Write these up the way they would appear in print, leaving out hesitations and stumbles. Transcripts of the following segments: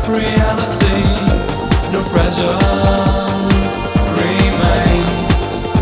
reality, no pressure remains.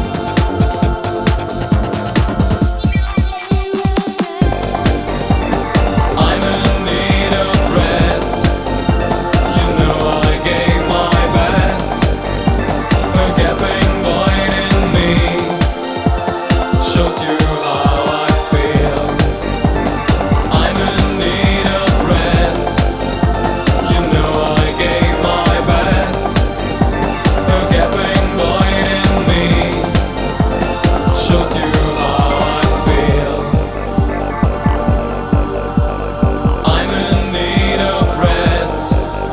I'm in need of rest. You know I gave my best. A gaping void in me shows you how I feel. I'm in need of rest. You know I gave my best. A gaping void in me shows you how I feel. I'm in need of rest.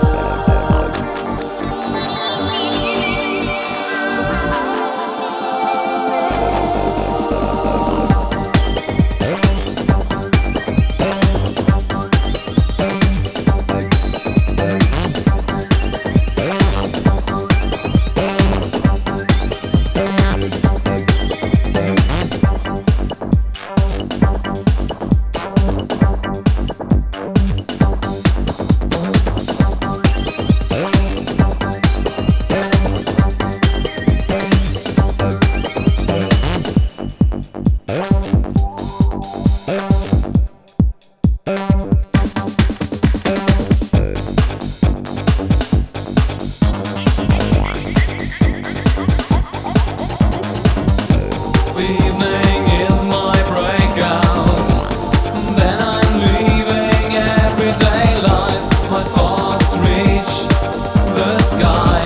The evening is my breakout. Then I'm leaving everyday life. My thoughts reach the sky.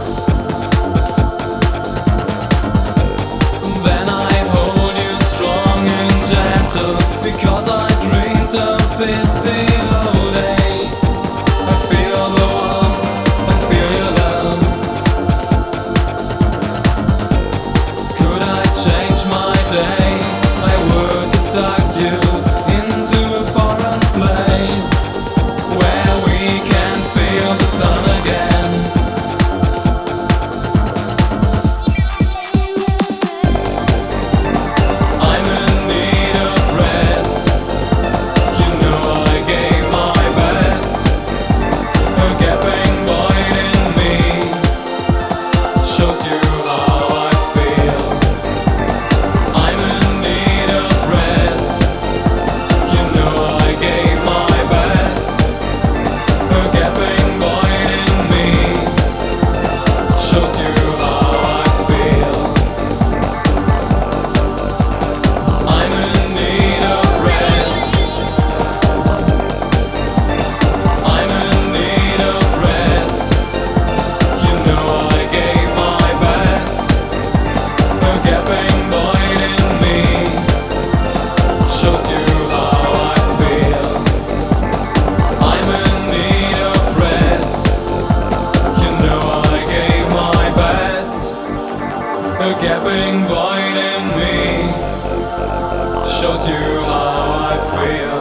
Then I hold you strong and gentle, because I dreamed of this the whole day. I feel the warmth, I feel your love. Could I change my day? I would abduct you into a foreign place where we can feel the sun again. I'm in need of rest. You know I gave my best. A gaping void in me shows you how I feel. I'm in need of rest. You know I gave my best. A gaping void in me shows you how I feel. I'm in need of rest. I'm in need of rest. You know I gave my best. A gaping void in me shows you how I feel. I'm in need of rest. You know I gave my best. A gaping void in me shows you how I feel.